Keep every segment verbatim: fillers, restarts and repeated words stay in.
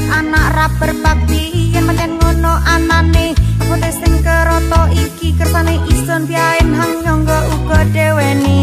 anak ra berbakti yen pancen ngono anane aku sing keroto iki kersane ison biaen hang nyangga uga deweni.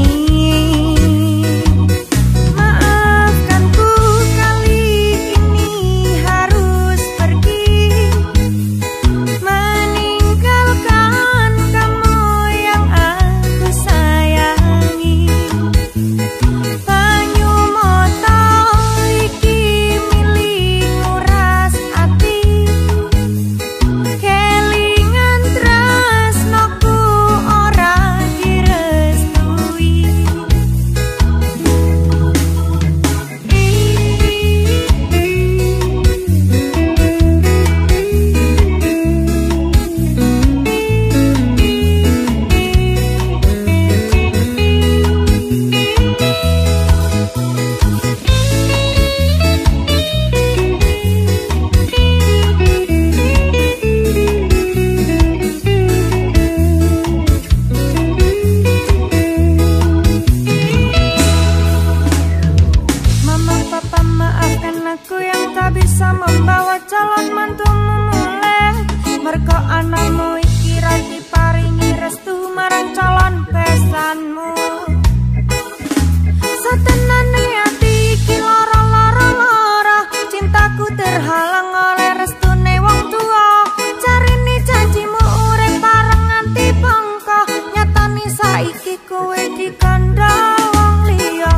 Aku yang tak bisa membawa calon mantumu mulai mergo anakmu iki ra diparingi restu marang calon besanmu. Satenane ati iki lara-lara lara cintaku terhalang oleh restune wong tua. Carine janjimu urip bareng nganti bangka nyatane saiki kowe dikandha wong liya.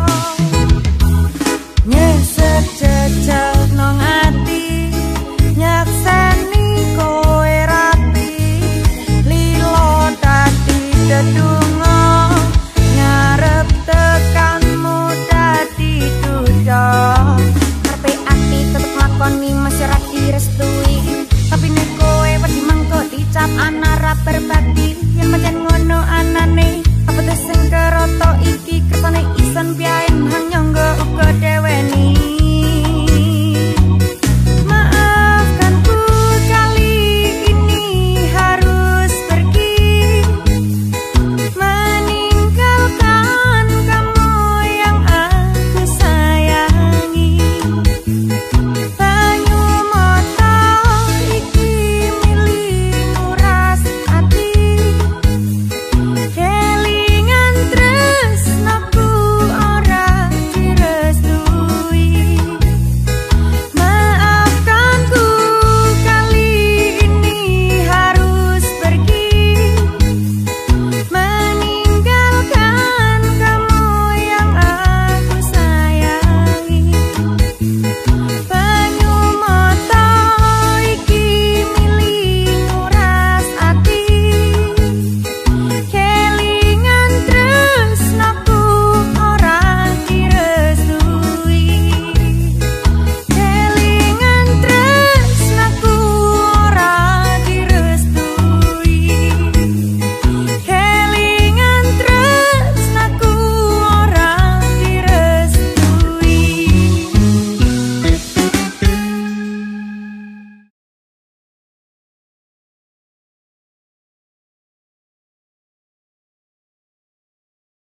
Nyesek jejak nang ati nyakseni kowe rapi lilo dadi dedungo ngarep tekanmu dadi duda. Karepe ati tetep lakoni masih ra direstui tapi nek kowe wedi mangko dicap anak ra berbakti yen pancen ngono anane apa sing keroto iki kersane ison biaen hang nyangga uga deweni.